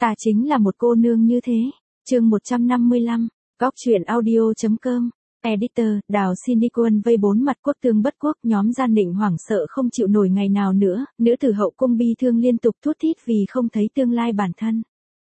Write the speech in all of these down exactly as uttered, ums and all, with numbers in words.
Ta chính là một cô nương như thế. Chương một trăm năm mươi lăm, Góc truyện audio.com. Editor, Đào Cindy Quân vây bốn mặt quốc tương bất quốc, nhóm Gian Định hoảng sợ không chịu nổi ngày nào nữa, nữ tử hậu cung bi thương liên tục thút thít vì không thấy tương lai bản thân.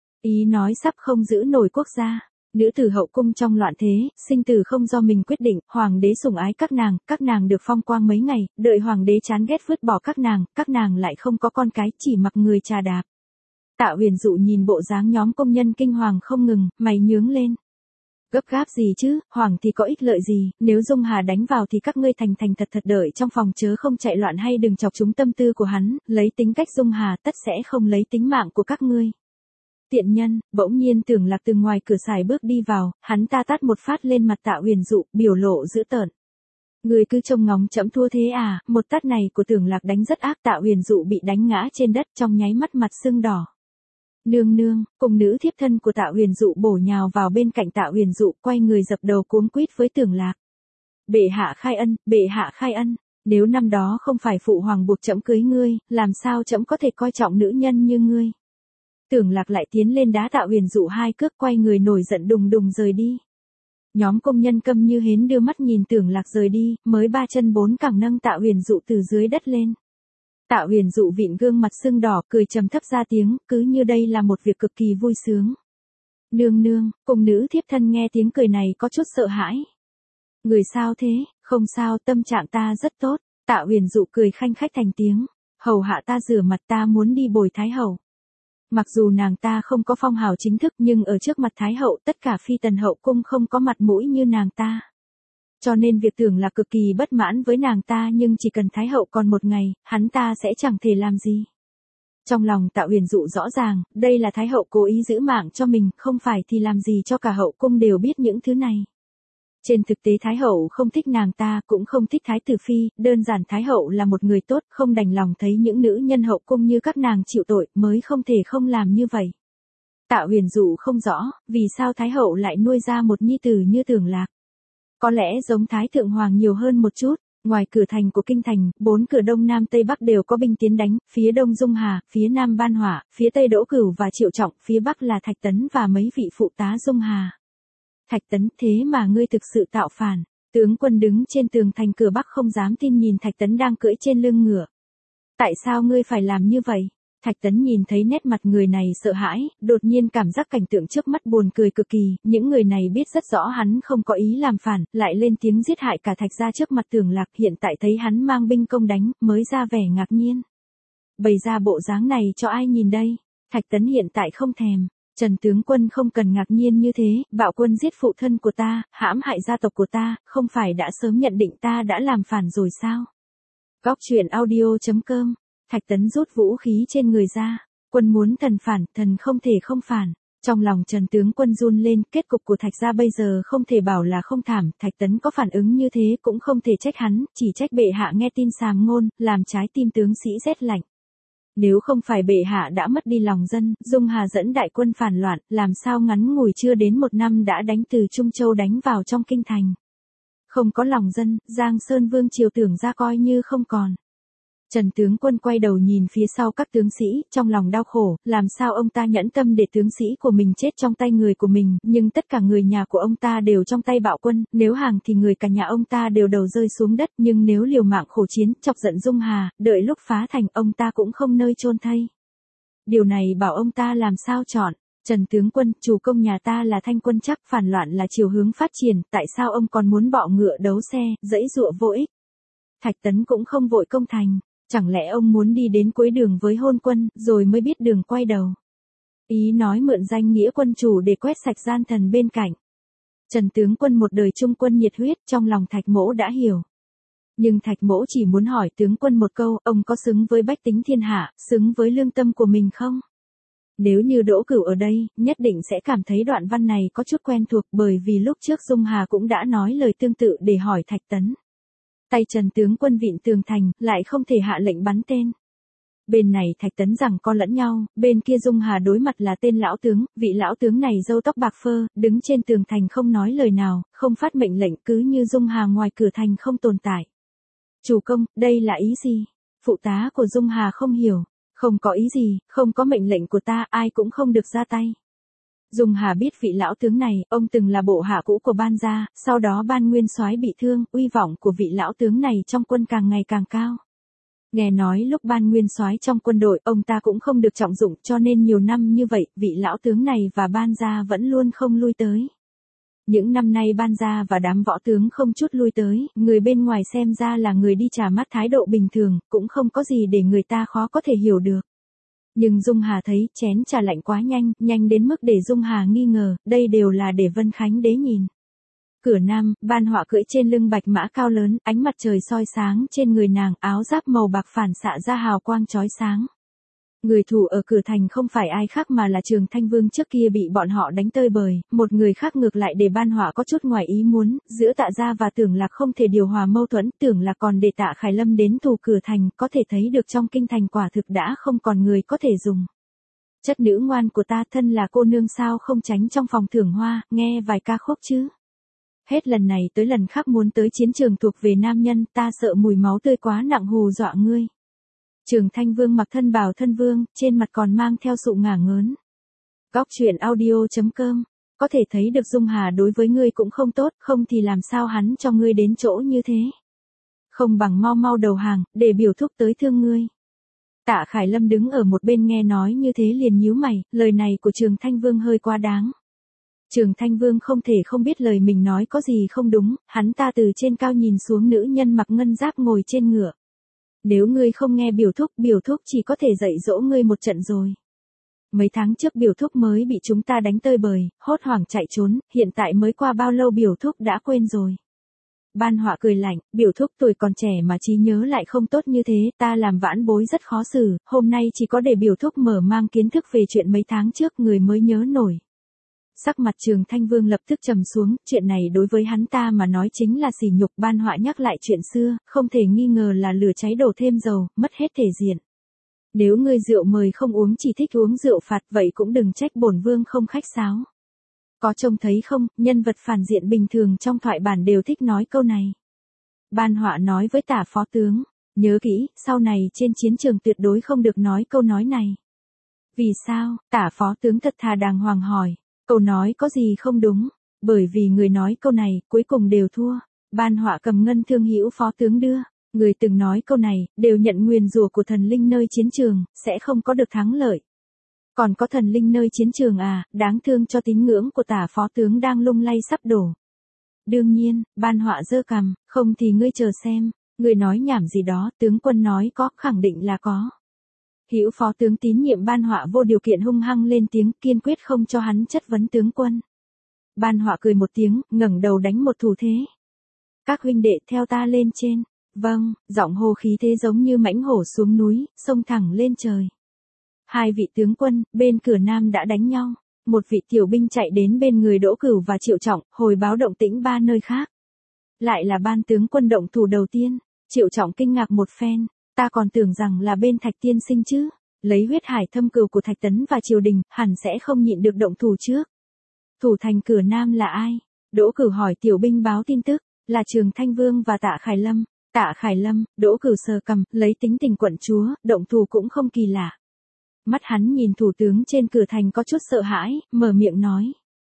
Ý nói sắp không giữ nổi quốc gia. Nữ tử hậu cung trong loạn thế, sinh tử không do mình quyết định, hoàng đế sủng ái các nàng, các nàng được phong quang mấy ngày, đợi hoàng đế chán ghét vứt bỏ các nàng, các nàng lại không có con cái, chỉ mặc người trà đạp. Tạ Huyền Dụ nhìn bộ dáng nhóm công nhân kinh hoàng không ngừng, mày nhướng lên. Gấp gáp gì chứ, hoàng thì có ích lợi gì, nếu Dung Hà đánh vào thì các ngươi thành thành thật thật đợi trong phòng chớ không chạy loạn hay đừng chọc trúng tâm tư của hắn, lấy tính cách Dung Hà tất sẽ không lấy tính mạng của các ngươi. Tiện nhân, bỗng nhiên Tưởng Lạc từ ngoài cửa xài bước đi vào, hắn ta tát một phát lên mặt Tạ Huyền Dụ, biểu lộ dữ tợn. Người cứ trông ngóng chậm thua thế à, một tát này của Tưởng Lạc đánh rất ác, Tạ Huyền Dụ bị đánh ngã trên đất trong nháy mắt mặt sưng đỏ. Nương nương, cùng nữ thiếp thân của Tạ Huyền Dụ bổ nhào vào bên cạnh Tạ Huyền Dụ, quay người dập đầu cuống quýt với Tưởng Lạc. Bệ hạ khai ân, bệ hạ khai ân, nếu năm đó không phải phụ hoàng buộc trẫm cưới ngươi, làm sao trẫm có thể coi trọng nữ nhân như ngươi. Tưởng Lạc lại tiến lên đá Tạ Huyền Dụ hai cước, quay người nổi giận đùng đùng rời đi. Nhóm công nhân câm như hến đưa mắt nhìn Tưởng Lạc rời đi, mới ba chân bốn cẳng nâng Tạ Huyền Dụ từ dưới đất lên. Tạ Huyền Dụ vịn gương mặt sưng đỏ, cười trầm thấp ra tiếng, cứ như đây là một việc cực kỳ vui sướng. Nương nương, cùng nữ thiếp thân nghe tiếng cười này có chút sợ hãi. Người sao thế, không sao, tâm trạng ta rất tốt. Tạ Huyền Dụ cười khanh khách thành tiếng, hầu hạ ta rửa mặt, ta muốn đi bồi Thái Hậu. Mặc dù nàng ta không có phong hào chính thức nhưng ở trước mặt Thái Hậu tất cả phi tần hậu cung không có mặt mũi như nàng ta. Cho nên việc Tưởng Lạc cực kỳ bất mãn với nàng ta, nhưng chỉ cần Thái Hậu còn một ngày, hắn ta sẽ chẳng thể làm gì. Trong lòng Tạ Huyền Dụ rõ ràng, đây là Thái Hậu cố ý giữ mạng cho mình, không phải thì làm gì cho cả hậu cung đều biết những thứ này. Trên thực tế Thái Hậu không thích nàng ta, cũng không thích Thái Tử Phi, đơn giản Thái Hậu là một người tốt, không đành lòng thấy những nữ nhân hậu cung như các nàng chịu tội, mới không thể không làm như vậy. Tạ Huyền Dụ không rõ, vì sao Thái Hậu lại nuôi ra một nhi tử như Tưởng Lạc. Có lẽ giống Thái Thượng Hoàng nhiều hơn một chút. Ngoài cửa thành của kinh thành, bốn cửa đông nam tây bắc đều có binh tiến đánh, phía đông Dung Hà, phía nam Ban Hỏa, phía tây Đỗ Cửu và Triệu Trọng, phía bắc là Thạch Tấn và mấy vị phụ tá Dung Hà. Thạch Tấn, thế mà ngươi thực sự tạo phản. Tướng quân đứng trên tường thành cửa bắc không dám tin nhìn Thạch Tấn đang cưỡi trên lưng ngựa. Tại sao ngươi phải làm như vậy? Thạch Tấn nhìn thấy nét mặt người này sợ hãi, đột nhiên cảm giác cảnh tượng trước mắt buồn cười cực kỳ, những người này biết rất rõ hắn không có ý làm phản, lại lên tiếng giết hại cả Thạch gia trước mặt Tưởng Lạc, hiện tại thấy hắn mang binh công đánh, mới ra vẻ ngạc nhiên. Bày ra bộ dáng này cho ai nhìn đây? Thạch Tấn hiện tại không thèm. Trần tướng quân không cần ngạc nhiên như thế, bạo quân giết phụ thân của ta, hãm hại gia tộc của ta, không phải đã sớm nhận định ta đã làm phản rồi sao? Góc truyện audio.com. Thạch Tấn rút vũ khí trên người ra. Quân muốn thần phản, thần không thể không phản. Trong lòng Trần tướng quân run lên, kết cục của Thạch gia bây giờ không thể bảo là không thảm, Thạch Tấn có phản ứng như thế cũng không thể trách hắn, chỉ trách bệ hạ nghe tin sàm ngôn, làm trái tim tướng sĩ rét lạnh. Nếu không phải bệ hạ đã mất đi lòng dân, Dung Hà dẫn đại quân phản loạn, làm sao ngắn ngủi chưa đến một năm đã đánh từ Trung Châu đánh vào trong kinh thành. Không có lòng dân, Giang Sơn Vương triều Tưởng ra coi như không còn. Trần tướng quân quay đầu nhìn phía sau các tướng sĩ, trong lòng đau khổ, làm sao ông ta nhẫn tâm để tướng sĩ của mình chết trong tay người của mình, nhưng tất cả người nhà của ông ta đều trong tay bạo quân, nếu hàng thì người cả nhà ông ta đều đầu rơi xuống đất, nhưng nếu liều mạng khổ chiến, chọc giận Dung Hà, đợi lúc phá thành ông ta cũng không nơi chôn thây. Điều này bảo ông ta làm sao chọn. Trần tướng quân, chủ công nhà ta là Thanh quân chắc, phản loạn là chiều hướng phát triển, tại sao ông còn muốn bọ ngựa đấu xe, dẫy dụa vô ích? Thạch Tấn cũng không vội công thành. Chẳng lẽ ông muốn đi đến cuối đường với hôn quân, rồi mới biết đường quay đầu? Ý nói mượn danh nghĩa quân chủ để quét sạch gian thần bên cạnh. Trần tướng quân một đời trung quân nhiệt huyết, trong lòng Thạch Mỗ đã hiểu. Nhưng Thạch Mỗ chỉ muốn hỏi tướng quân một câu, ông có xứng với bách tính thiên hạ, xứng với lương tâm của mình không? Nếu như Đỗ Cửu ở đây, nhất định sẽ cảm thấy đoạn văn này có chút quen thuộc, bởi vì lúc trước Dung Hà cũng đã nói lời tương tự để hỏi Thạch Tấn. Tay Trần tướng quân vịn tường thành, lại không thể hạ lệnh bắn tên. Bên này Thạch Tấn rằng co lẫn nhau, bên kia Dung Hà đối mặt là tên lão tướng, vị lão tướng này râu tóc bạc phơ, đứng trên tường thành không nói lời nào, không phát mệnh lệnh, cứ như Dung Hà ngoài cửa thành không tồn tại. Chủ công, đây là ý gì? Phụ tá của Dung Hà không hiểu. Không có ý gì, không có mệnh lệnh của ta, ai cũng không được ra tay. Dung Hà biết vị lão tướng này, ông từng là bộ hạ cũ của Ban gia, sau đó Ban Nguyên Soái bị thương, uy vọng của vị lão tướng này trong quân càng ngày càng cao. Nghe nói lúc Ban Nguyên Soái trong quân đội, ông ta cũng không được trọng dụng, cho nên nhiều năm như vậy, vị lão tướng này và Ban gia vẫn luôn không lui tới. Những năm nay Ban gia và đám võ tướng không chút lui tới, người bên ngoài xem ra là người đi trà mắt thái độ bình thường, cũng không có gì để người ta khó có thể hiểu được. Nhưng Dung Hà thấy chén trà lạnh quá nhanh, nhanh đến mức để Dung Hà nghi ngờ, đây đều là để Vân Khánh đế nhìn. Cửa nam, Ban Họa cưỡi trên lưng bạch mã cao lớn, ánh mặt trời soi sáng trên người nàng, áo giáp màu bạc phản xạ ra hào quang chói sáng. Người thủ ở cửa thành không phải ai khác mà là Trường Thanh Vương trước kia bị bọn họ đánh tơi bời, một người khác ngược lại để Ban Họa có chút ngoài ý muốn, giữa Tạ gia và Tưởng Lạc không thể điều hòa mâu thuẫn, Tưởng Lạc còn để Tạ Khải Lâm đến thủ cửa thành, có thể thấy được trong kinh thành quả thực đã không còn người có thể dùng. Chất nữ ngoan của ta, thân là cô nương sao không tránh trong phòng thưởng hoa, nghe vài ca khúc chứ. Hết lần này tới lần khác muốn tới chiến trường thuộc về nam nhân, ta sợ mùi máu tươi quá nặng hù dọa ngươi. Trường Thanh Vương mặc thân bào thân vương, trên mặt còn mang theo sụ ngả ngớn. Góc truyện audio chấm com, có thể thấy được Dung Hà đối với ngươi cũng không tốt, không thì làm sao hắn cho ngươi đến chỗ như thế. Không bằng mau mau đầu hàng, để biểu thúc tới thương ngươi. Tạ Khải Lâm đứng ở một bên nghe nói như thế liền nhíu mày, lời này của Trường Thanh Vương hơi quá đáng. Trường Thanh Vương không thể không biết lời mình nói có gì không đúng, hắn ta từ trên cao nhìn xuống nữ nhân mặc ngân giáp ngồi trên ngựa. Nếu ngươi không nghe biểu thúc, biểu thúc chỉ có thể dạy dỗ ngươi một trận rồi. Mấy tháng trước biểu thúc mới bị chúng ta đánh tơi bời, hốt hoảng chạy trốn, hiện tại mới qua bao lâu biểu thúc đã quên rồi. Ban Họa cười lạnh, biểu thúc tuổi còn trẻ mà trí nhớ lại không tốt như thế, ta làm vãn bối rất khó xử, hôm nay chỉ có để biểu thúc mở mang kiến thức về chuyện mấy tháng trước người mới nhớ nổi. Sắc mặt Trường Thanh Vương lập tức trầm xuống, chuyện này đối với hắn ta mà nói chính là sỉ nhục. Ban Họa nhắc lại chuyện xưa, không thể nghi ngờ là lửa cháy đổ thêm dầu, mất hết thể diện. Nếu ngươi rượu mời không uống chỉ thích uống rượu phạt vậy cũng đừng trách bổn vương không khách sáo. Có trông thấy không, nhân vật phản diện bình thường trong thoại bản đều thích nói câu này. Ban Họa nói với Tả phó tướng, nhớ kỹ, sau này trên chiến trường tuyệt đối không được nói câu nói này. Vì sao? Tả phó tướng thật thà đàng hoàng hỏi. Câu nói có gì không đúng, bởi vì người nói câu này, cuối cùng đều thua. Ban Họa cầm ngân thương hữu phó tướng đưa, người từng nói câu này, đều nhận nguyền rủa của thần linh nơi chiến trường, sẽ không có được thắng lợi. Còn có thần linh nơi chiến trường à, đáng thương cho tín ngưỡng của Tả phó tướng đang lung lay sắp đổ. Đương nhiên, Ban Họa giơ cằm, không thì ngươi chờ xem, ngươi nói nhảm gì đó, tướng quân nói có, khẳng định là có. Hữu phó tướng tín nhiệm Ban Họa vô điều kiện hung hăng lên tiếng, kiên quyết không cho hắn chất vấn tướng quân. Ban Họa cười một tiếng, ngẩng đầu đánh một thủ thế. Các huynh đệ theo ta lên trên. Vâng, giọng hô khí thế giống như mãnh hổ xuống núi, xông thẳng lên trời. Hai vị tướng quân, bên cửa nam đã đánh nhau. Một vị tiểu binh chạy đến bên người Đỗ Cửu và Triệu Trọng, hồi báo động tĩnh ba nơi khác. Lại là Ban tướng quân động thủ đầu tiên. Triệu Trọng kinh ngạc một phen. Ta còn tưởng rằng là bên Thạch tiên sinh chứ, lấy huyết hải thâm cừu của Thạch Tấn và triều đình, hẳn sẽ không nhịn được động thủ trước. Thủ thành cửa nam là ai? Đỗ Cửu hỏi tiểu binh báo tin tức, là Trường Thanh Vương và Tạ Khải Lâm. Tạ Khải Lâm, Đỗ Cửu sờ cằm, lấy tính tình quận chúa, động thủ cũng không kỳ lạ. Mắt hắn nhìn thủ tướng trên cửa thành có chút sợ hãi, mở miệng nói.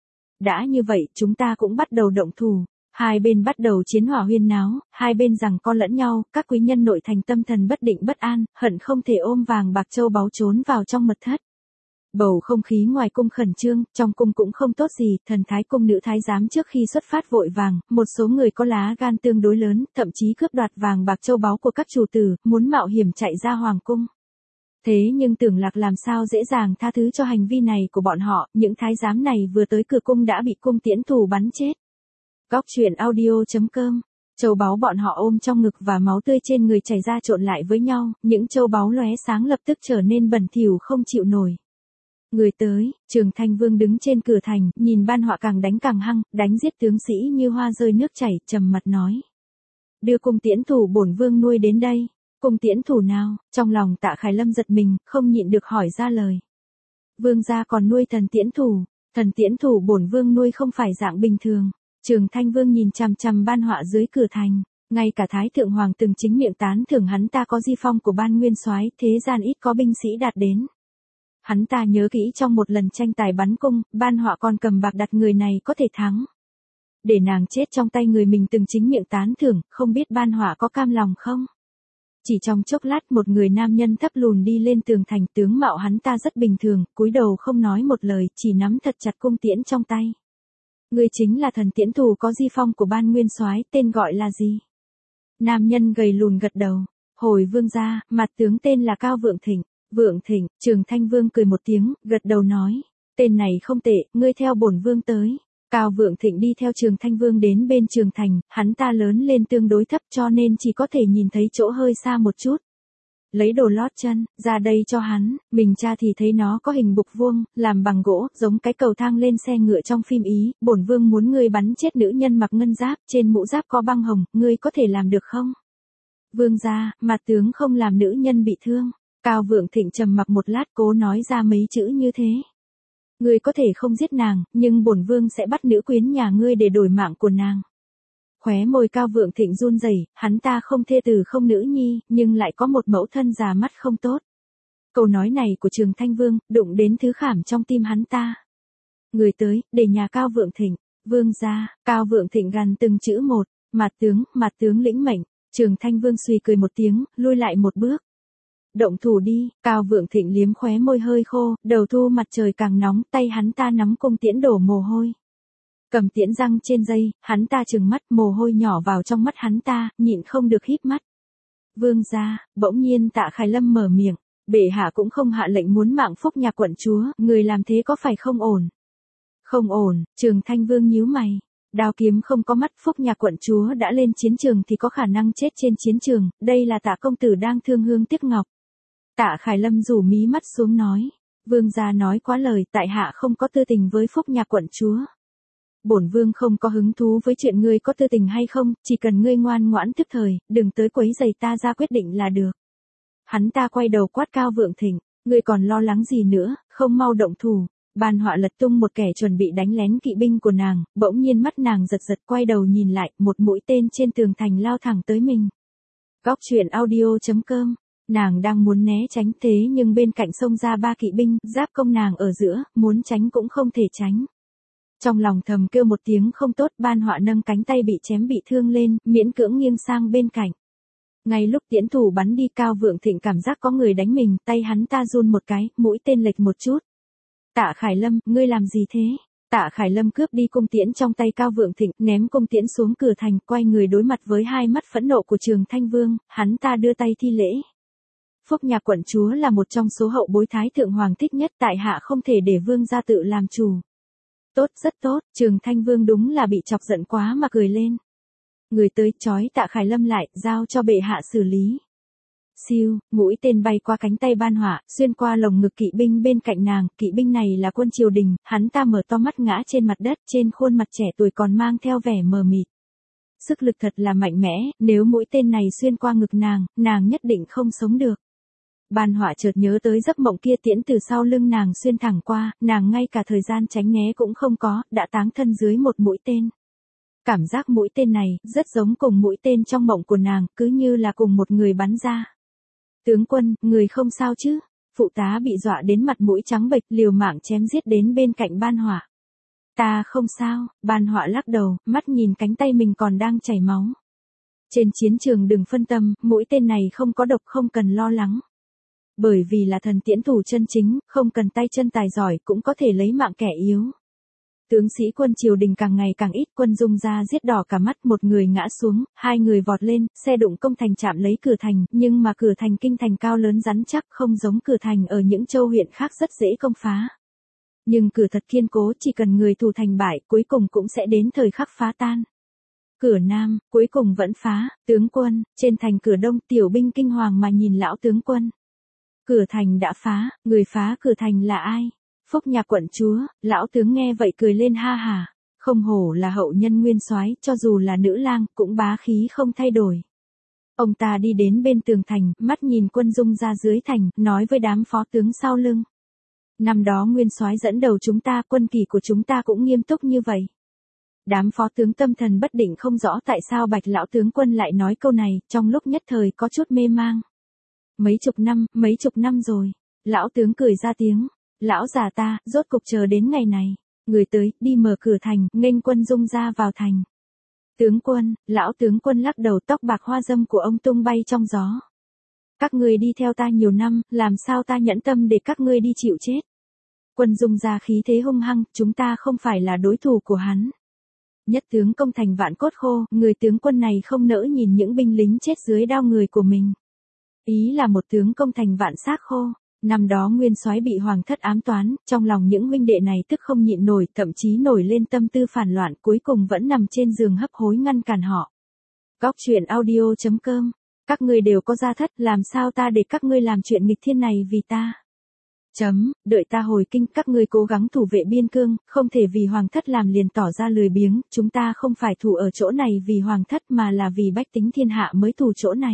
Đã như vậy, chúng ta cũng bắt đầu động thủ. Hai bên bắt đầu chiến hỏa huyên náo, hai bên giằng co lẫn nhau, các quý nhân nội thành tâm thần bất định bất an, hận không thể ôm vàng bạc châu báu trốn vào trong mật thất. Bầu không khí ngoài cung khẩn trương, trong cung cũng không tốt gì, thần thái cung nữ thái giám trước khi xuất phát vội vàng, một số người có lá gan tương đối lớn, thậm chí cướp đoạt vàng bạc châu báu của các chủ tử, muốn mạo hiểm chạy ra hoàng cung. Thế nhưng Tưởng Lạc làm sao dễ dàng tha thứ cho hành vi này của bọn họ, những thái giám này vừa tới cửa cung đã bị cung tiễn thủ bắn chết. Góc truyện audio chấm com, châu báu bọn họ ôm trong ngực và máu tươi trên người chảy ra trộn lại với nhau, những châu báu lóe sáng lập tức trở nên bẩn thỉu không chịu nổi. Người tới, Trường Thanh Vương đứng trên cửa thành, nhìn Ban Họa càng đánh càng hăng, đánh giết tướng sĩ như hoa rơi nước chảy, trầm mặt nói. Đưa cung tiễn thủ bổn vương nuôi đến đây. Cung tiễn thủ nào? Trong lòng Tạ Khải Lâm giật mình, không nhịn được hỏi ra lời. Vương gia còn nuôi thần tiễn thủ, thần tiễn thủ bổn vương nuôi không phải dạng bình thường. Trường Thanh Vương nhìn chằm chằm Ban Họa dưới cửa thành. Ngay cả Thái Thượng Hoàng từng chính miệng tán thưởng hắn ta có di phong của ban nguyên soái, thế gian ít có binh sĩ đạt đến. Hắn ta nhớ kỹ trong một lần tranh tài bắn cung, Ban Họa còn cầm bạc đặt người này có thể thắng. Để nàng chết trong tay người mình từng chính miệng tán thưởng, không biết Ban Họa có cam lòng không? Chỉ trong chốc lát một người nam nhân thấp lùn đi lên tường thành, tướng mạo hắn ta rất bình thường, cúi đầu không nói một lời, chỉ nắm thật chặt cung tiễn trong tay. Người chính là thần tiễn thủ có di phong của ban nguyên soái, tên gọi là gì? Nam nhân gầy lùn gật đầu. Hồi vương gia, mặt tướng tên là Cao Vượng Thịnh. Vượng Thịnh, Trường Thanh Vương cười một tiếng, gật đầu nói. Tên này không tệ, ngươi theo bổn vương tới. Cao Vượng Thịnh đi theo Trường Thanh Vương đến bên Trường Thành, hắn ta lớn lên tương đối thấp cho nên chỉ có thể nhìn thấy chỗ hơi xa một chút. Lấy đồ lót chân, ra đây cho hắn, mình tra thì thấy nó có hình bục vuông, làm bằng gỗ, giống cái cầu thang lên xe ngựa trong phim Ý, bổn vương muốn ngươi bắn chết nữ nhân mặc ngân giáp, trên mũ giáp có băng hồng, ngươi có thể làm được không? Vương gia, mặt tướng không làm nữ nhân bị thương. Cao Vượng Thịnh trầm mặc một lát cố nói ra mấy chữ như thế. Ngươi có thể không giết nàng, nhưng bổn vương sẽ bắt nữ quyến nhà ngươi để đổi mạng của nàng. Khóe môi Cao Vượng Thịnh run rẩy, hắn ta không thê tử không nữ nhi, nhưng lại có một mẫu thân già mắt không tốt. Câu nói này của Trường Thanh Vương, đụng đến thứ khảm trong tim hắn ta. Người tới, để nhà Cao Vượng Thịnh, vương gia. Cao Vượng Thịnh gằn từng chữ một, mặt tướng, mặt tướng lĩnh mệnh. Trường Thanh Vương suy cười một tiếng, lui lại một bước. Động thủ đi, Cao Vượng Thịnh liếm khóe môi hơi khô, đầu thu mặt trời càng nóng, tay hắn ta nắm cung tiễn đổ mồ hôi. Cầm tiễn răng trên dây, hắn ta trừng mắt, mồ hôi nhỏ vào trong mắt hắn ta, nhịn không được híp mắt. Vương gia, bỗng nhiên Tạ Khải Lâm mở miệng, bệ hạ cũng không hạ lệnh muốn mạng Phúc nhà quận chúa, người làm thế có phải không ổn? Không ổn, Trường Thanh Vương nhíu mày. Đao kiếm không có mắt, Phúc nhà quận chúa đã lên chiến trường thì có khả năng chết trên chiến trường, đây là Tạ công tử đang thương hương tiếc ngọc. Tạ Khải Lâm rủ mí mắt xuống nói, vương gia nói quá lời, tại hạ không có tư tình với Phúc nhà quận chúa. Bổn vương không có hứng thú với chuyện ngươi có tư tình hay không, chỉ cần ngươi ngoan ngoãn tiếp thời, đừng tới quấy rầy ta ra quyết định là được. Hắn ta quay đầu quát Cao Vượng Thịnh, ngươi còn lo lắng gì nữa, không mau động thủ. Ban Họa lật tung một kẻ chuẩn bị đánh lén kỵ binh của nàng, bỗng nhiên mắt nàng giật giật quay đầu nhìn lại, một mũi tên trên tường thành lao thẳng tới mình. Góc truyện audio chấm com. Nàng đang muốn né tránh thế nhưng bên cạnh xông ra ba kỵ binh, giáp công nàng ở giữa, muốn tránh cũng không thể tránh. Trong lòng thầm kêu một tiếng không tốt, Ban Họa nâng cánh tay bị chém bị thương lên, miễn cưỡng nghiêng sang bên cạnh. Ngay lúc tiễn thủ bắn đi, Cao Vượng Thịnh cảm giác có người đánh mình, tay hắn ta run một cái, mũi tên lệch một chút. Tạ Khải Lâm, ngươi làm gì thế? Tạ Khải Lâm cướp đi cung tiễn trong tay Cao Vượng Thịnh, ném cung tiễn xuống cửa thành, quay người đối mặt với hai mắt phẫn nộ của Trường Thanh Vương, hắn ta đưa tay thi lễ. Phúc nhà quận chúa là một trong số hậu bối Thái Thượng Hoàng thích nhất, tại hạ không thể để vương gia tự làm chủ. Tốt, rất tốt, Trường Thanh Vương đúng là bị chọc giận quá mà cười lên. Người tới trói Tạ Khải Lâm lại, giao cho bệ hạ xử lý. Siêu, mũi tên bay qua cánh tay Ban Họa, xuyên qua lồng ngực kỵ binh bên cạnh nàng, kỵ binh này là quân triều đình, hắn ta mở to mắt ngã trên mặt đất, trên khuôn mặt trẻ tuổi còn mang theo vẻ mờ mịt. Sức lực thật là mạnh mẽ, nếu mũi tên này xuyên qua ngực nàng, nàng nhất định không sống được. Ban Họa chợt nhớ tới giấc mộng kia, tiễn từ sau lưng nàng xuyên thẳng qua, nàng ngay cả thời gian tránh né cũng không có, đã táng thân dưới một mũi tên. Cảm giác mũi tên này, rất giống cùng mũi tên trong mộng của nàng, cứ như là cùng một người bắn ra. Tướng quân, người không sao chứ? Phụ tá bị dọa đến mặt mũi trắng bệch, liều mạng chém giết đến bên cạnh Ban Họa. Ta không sao, Ban Họa lắc đầu, mắt nhìn cánh tay mình còn đang chảy máu. Trên chiến trường đừng phân tâm, mũi tên này không có độc, không cần lo lắng. Bởi vì là thần tiễn thủ chân chính, không cần tay chân tài giỏi cũng có thể lấy mạng kẻ yếu. Tướng sĩ quân triều đình càng ngày càng ít, quân Dung ra giết đỏ cả mắt, một người ngã xuống, hai người vọt lên, xe đụng công thành chạm lấy cửa thành, nhưng mà cửa thành kinh thành cao lớn rắn chắc, không giống cửa thành ở những châu huyện khác rất dễ công phá. Nhưng cửa thật kiên cố, chỉ cần người thủ thành bại, cuối cùng cũng sẽ đến thời khắc phá tan. Cửa Nam, cuối cùng vẫn phá, tướng quân, trên thành cửa Đông, tiểu binh kinh hoàng mà nhìn lão tướng quân. Cửa thành đã phá, người phá cửa thành là ai? Phúc nhà quận chúa. Lão tướng nghe vậy cười lên ha hà, không hổ là hậu nhân nguyên soái, cho dù là nữ lang cũng bá khí không thay đổi. Ông ta đi đến bên tường thành, mắt nhìn quân Dung ra dưới thành, nói với đám phó tướng sau lưng. Năm đó nguyên soái dẫn đầu chúng ta, quân kỳ của chúng ta cũng nghiêm túc như vậy. Đám phó tướng tâm thần bất định không rõ tại sao Bạch lão tướng quân lại nói câu này, trong lúc nhất thời có chút mê mang. Mấy chục năm, mấy chục năm rồi. Lão tướng cười ra tiếng. Lão già ta, rốt cục chờ đến ngày này. Người tới, đi mở cửa thành, nghênh quân Dung ra vào thành. Tướng quân, lão tướng quân lắc đầu, tóc bạc hoa dâm của ông tung bay trong gió. Các ngươi đi theo ta nhiều năm, làm sao ta nhẫn tâm để các ngươi đi chịu chết. Quân Dung ra khí thế hung hăng, chúng ta không phải là đối thủ của hắn. Nhất tướng công thành vạn cốt khô, người tướng quân này không nỡ nhìn những binh lính chết dưới đao người của mình. Ý là một tướng công thành vạn xác khô. Năm đó Nguyên Soái bị hoàng thất ám toán, trong lòng những huynh đệ này tức không nhịn nổi, thậm chí nổi lên tâm tư phản loạn, cuối cùng vẫn nằm trên giường hấp hối ngăn cản họ. Góc truyện audio chấm com. Các ngươi đều có gia thất, làm sao ta để các ngươi làm chuyện nghịch thiên này vì ta? Chấm, đợi ta hồi kinh, các ngươi cố gắng thủ vệ biên cương, không thể vì hoàng thất làm liền tỏ ra lười biếng, chúng ta không phải thủ ở chỗ này vì hoàng thất mà là vì bách tính thiên hạ mới thủ chỗ này.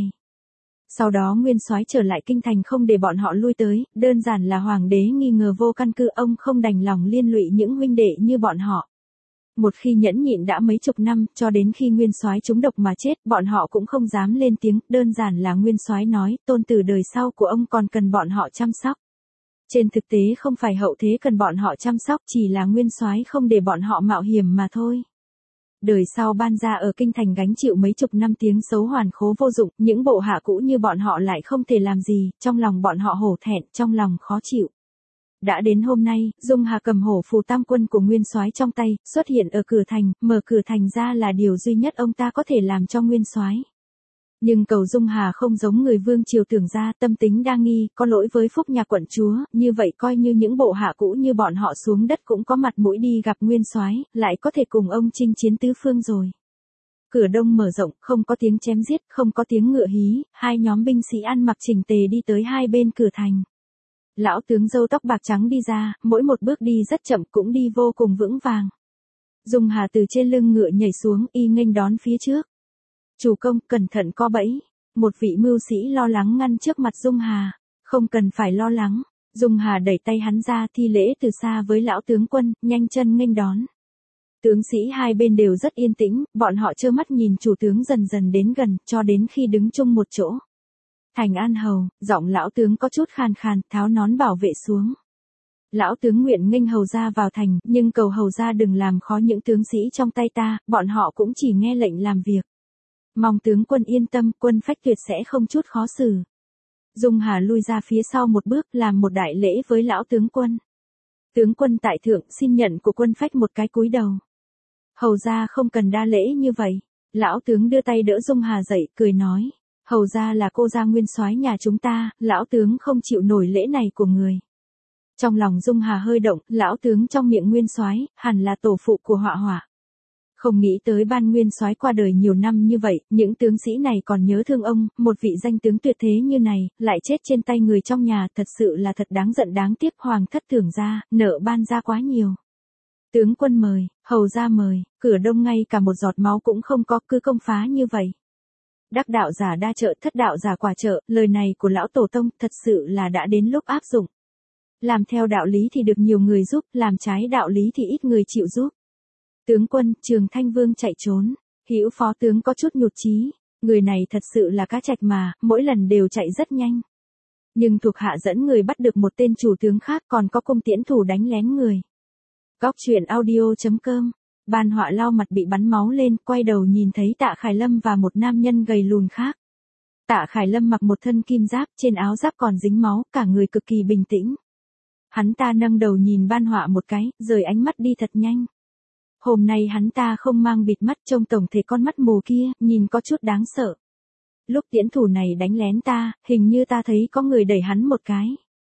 Sau đó Nguyên Soái trở lại kinh thành không để bọn họ lui tới, đơn giản là hoàng đế nghi ngờ vô căn cứ, ông không đành lòng liên lụy những huynh đệ như bọn họ. Một khi nhẫn nhịn đã mấy chục năm, cho đến khi Nguyên Soái trúng độc mà chết, bọn họ cũng không dám lên tiếng, đơn giản là Nguyên Soái nói, tôn tử đời sau của ông còn cần bọn họ chăm sóc. Trên thực tế không phải hậu thế cần bọn họ chăm sóc, chỉ là Nguyên Soái không để bọn họ mạo hiểm mà thôi. Đời sau ban ra ở kinh thành gánh chịu mấy chục năm tiếng xấu hoàn khố vô dụng, những bộ hạ cũ như bọn họ lại không thể làm gì, trong lòng bọn họ hổ thẹn, trong lòng khó chịu. Đã đến hôm nay, Dung Hà cầm hổ phù tam quân của Nguyên Soái trong tay, xuất hiện ở cửa thành, mở cửa thành ra là điều duy nhất ông ta có thể làm cho Nguyên Soái. Nhưng cầu Dung Hà không giống người vương triều tưởng ra, tâm tính đa nghi, có lỗi với phúc nhà quận chúa, như vậy coi như những bộ hạ cũ như bọn họ xuống đất cũng có mặt mũi đi gặp Nguyên Soái, lại có thể cùng ông chinh chiến tứ phương rồi. Cửa đông mở rộng, không có tiếng chém giết, không có tiếng ngựa hí, hai nhóm binh sĩ ăn mặc chỉnh tề đi tới hai bên cửa thành. Lão tướng râu tóc bạc trắng đi ra, mỗi một bước đi rất chậm cũng đi vô cùng vững vàng. Dung Hà từ trên lưng ngựa nhảy xuống, y nghênh đón phía trước. Chủ công, cẩn thận có bẫy. Một vị mưu sĩ lo lắng ngăn trước mặt Dung Hà. Không cần phải lo lắng. Dung Hà đẩy tay hắn ra, thi lễ từ xa với lão tướng quân, nhanh chân nghênh đón. Tướng sĩ hai bên đều rất yên tĩnh, bọn họ trơ mắt nhìn chủ tướng dần dần đến gần, cho đến khi đứng chung một chỗ. Thành An hầu, giọng lão tướng có chút khàn khàn, tháo nón bảo vệ xuống. Lão tướng nguyện nghênh hầu ra vào thành, nhưng cầu hầu ra đừng làm khó những tướng sĩ trong tay ta, bọn họ cũng chỉ nghe lệnh làm việc. Mong tướng quân yên tâm, quân phách tuyệt sẽ không chút khó xử. Dung Hà lui ra phía sau một bước, làm một đại lễ với lão tướng quân. Tướng quân tại thượng, xin nhận của quân phách một cái cúi đầu. Hầu ra không cần đa lễ như vậy. Lão tướng đưa tay đỡ Dung Hà dậy, cười nói. Hầu ra là cô gia Nguyên Soái nhà chúng ta, lão tướng không chịu nổi lễ này của người. Trong lòng Dung Hà hơi động, lão tướng trong miệng Nguyên Soái hẳn là tổ phụ của Họa Họa. Không nghĩ tới ban Nguyên Soái qua đời nhiều năm như vậy, những tướng sĩ này còn nhớ thương ông, một vị danh tướng tuyệt thế như này, lại chết trên tay người trong nhà, thật sự là thật đáng giận đáng tiếc, hoàng thất tưởng ra, nợ ban ra quá nhiều. Tướng quân mời, hầu ra mời, cửa đông ngay cả một giọt máu cũng không có, cứ công phá như vậy. Đắc đạo giả đa trợ, thất đạo giả quả trợ, lời này của lão tổ tông thật sự là đã đến lúc áp dụng. Làm theo đạo lý thì được nhiều người giúp, làm trái đạo lý thì ít người chịu giúp. Tướng quân, Trường Thanh Vương chạy trốn. Hữu phó tướng có chút nhụt chí, người này thật sự là cá trạch mà, mỗi lần đều chạy rất nhanh. Nhưng thuộc hạ dẫn người bắt được một tên chủ tướng khác, còn có cung tiễn thủ đánh lén người. Góc truyện audio chấm com. Ban Họa lau mặt bị bắn máu lên, quay đầu nhìn thấy Tạ Khải Lâm và một nam nhân gầy lùn khác. Tạ Khải Lâm mặc một thân kim giáp, trên áo giáp còn dính máu, cả người cực kỳ bình tĩnh. Hắn ta nâng đầu nhìn Ban Họa một cái, rời ánh mắt đi thật nhanh. Hôm nay hắn ta không mang bịt mắt, trông tổng thể con mắt mù kia, nhìn có chút đáng sợ. Lúc tiễn thủ này đánh lén ta, hình như ta thấy có người đẩy hắn một cái.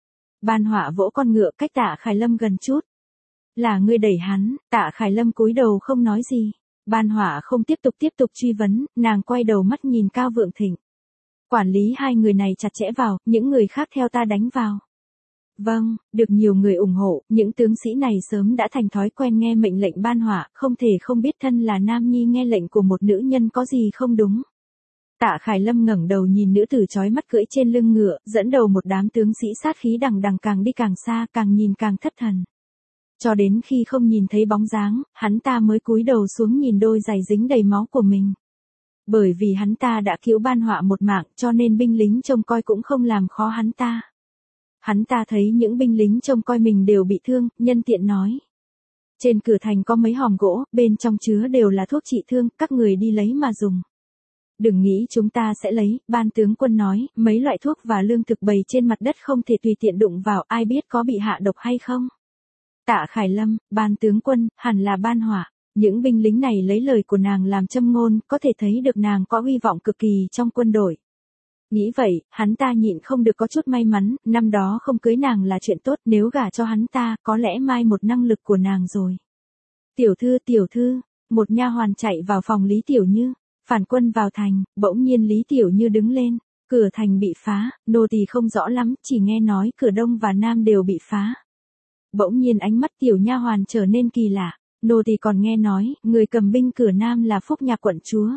Ban Họa vỗ con ngựa cách Tạ Khải Lâm gần chút. Là ngươi đẩy hắn. Tạ Khải Lâm cúi đầu không nói gì. Ban Họa không tiếp tục tiếp tục truy vấn, nàng quay đầu mắt nhìn Cao Vượng Thịnh. Quản lý hai người này chặt chẽ vào, những người khác theo ta đánh vào. Vâng, được nhiều người ủng hộ, những tướng sĩ này sớm đã thành thói quen nghe mệnh lệnh Ban Họa, không thể không biết thân là nam nhi nghe lệnh của một nữ nhân có gì không đúng. Tạ Khải Lâm ngẩng đầu nhìn nữ tử chói mắt cưỡi trên lưng ngựa, dẫn đầu một đám tướng sĩ sát khí đằng đằng càng đi càng xa, càng nhìn càng thất thần. Cho đến khi không nhìn thấy bóng dáng, hắn ta mới cúi đầu xuống nhìn đôi giày dính đầy máu của mình. Bởi vì hắn ta đã cứu ban họa một mạng cho nên binh lính trông coi cũng không làm khó hắn ta. Hắn ta thấy những binh lính trông coi mình đều bị thương, nhân tiện nói. Trên cửa thành có mấy hòm gỗ, bên trong chứa đều là thuốc trị thương, các người đi lấy mà dùng. Đừng nghĩ chúng ta sẽ lấy, ban tướng quân nói, mấy loại thuốc và lương thực bày trên mặt đất không thể tùy tiện đụng vào, ai biết có bị hạ độc hay không. Tạ Khải Lâm, ban tướng quân, hẳn là ban hỏa. Những binh lính này lấy lời của nàng làm châm ngôn, có thể thấy được nàng có uy vọng cực kỳ trong quân đội. Nghĩ vậy, hắn ta nhịn không được có chút may mắn, năm đó không cưới nàng là chuyện tốt, nếu gả cho hắn ta, có lẽ mai một năng lực của nàng rồi. Tiểu thư, tiểu thư, một nha hoàn chạy vào phòng Lý Tiểu Như, phản quân vào thành, bỗng nhiên Lý Tiểu Như đứng lên, cửa thành bị phá, nô tỳ không rõ lắm, chỉ nghe nói cửa đông và nam đều bị phá. Bỗng nhiên ánh mắt tiểu nha hoàn trở nên kỳ lạ, nô tỳ còn nghe nói, người cầm binh cửa nam là Phúc Nhạc quận chúa.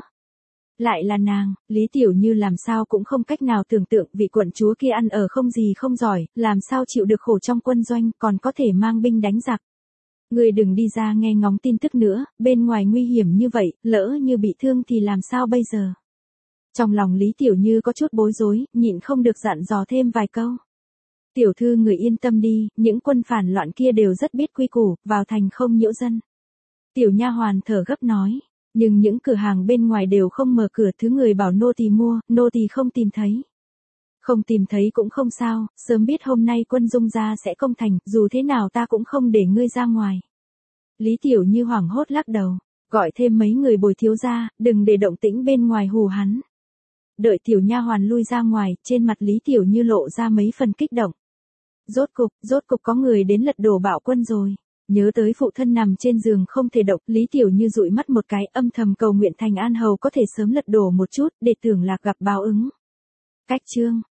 Lại là nàng, Lý Tiểu Như làm sao cũng không cách nào tưởng tượng vị quận chúa kia ăn ở không gì không giỏi, làm sao chịu được khổ trong quân doanh, còn có thể mang binh đánh giặc. Người đừng đi ra nghe ngóng tin tức nữa, bên ngoài nguy hiểm như vậy, lỡ như bị thương thì làm sao bây giờ. Trong lòng Lý Tiểu Như có chút bối rối, nhịn không được dặn dò thêm vài câu. Tiểu thư người yên tâm đi, những quân phản loạn kia đều rất biết quy củ, vào thành không nhiễu dân. Tiểu nha hoàn thở gấp nói, nhưng những cửa hàng bên ngoài đều không mở cửa, thứ người bảo nô tỳ mua, nô tỳ không tìm thấy. Không tìm thấy cũng không sao, sớm biết hôm nay quân Dung gia sẽ công thành, dù thế nào ta cũng không để ngươi ra ngoài. Lý Tiểu Như hoảng hốt lắc đầu, gọi thêm mấy người bồi thiếu gia, đừng để động tĩnh bên ngoài hù hắn. Đợi tiểu nha hoàn lui ra ngoài, trên mặt Lý Tiểu Như lộ ra mấy phần kích động. Rốt cục, rốt cục có người đến lật đổ bạo quân rồi. Nhớ tới phụ thân nằm trên giường không thể động, Lý Tiểu Như dụi mắt một cái, âm thầm cầu nguyện Thành An Hầu có thể sớm lật đổ một chút, để tưởng Lạc gặp báo ứng. Cách chương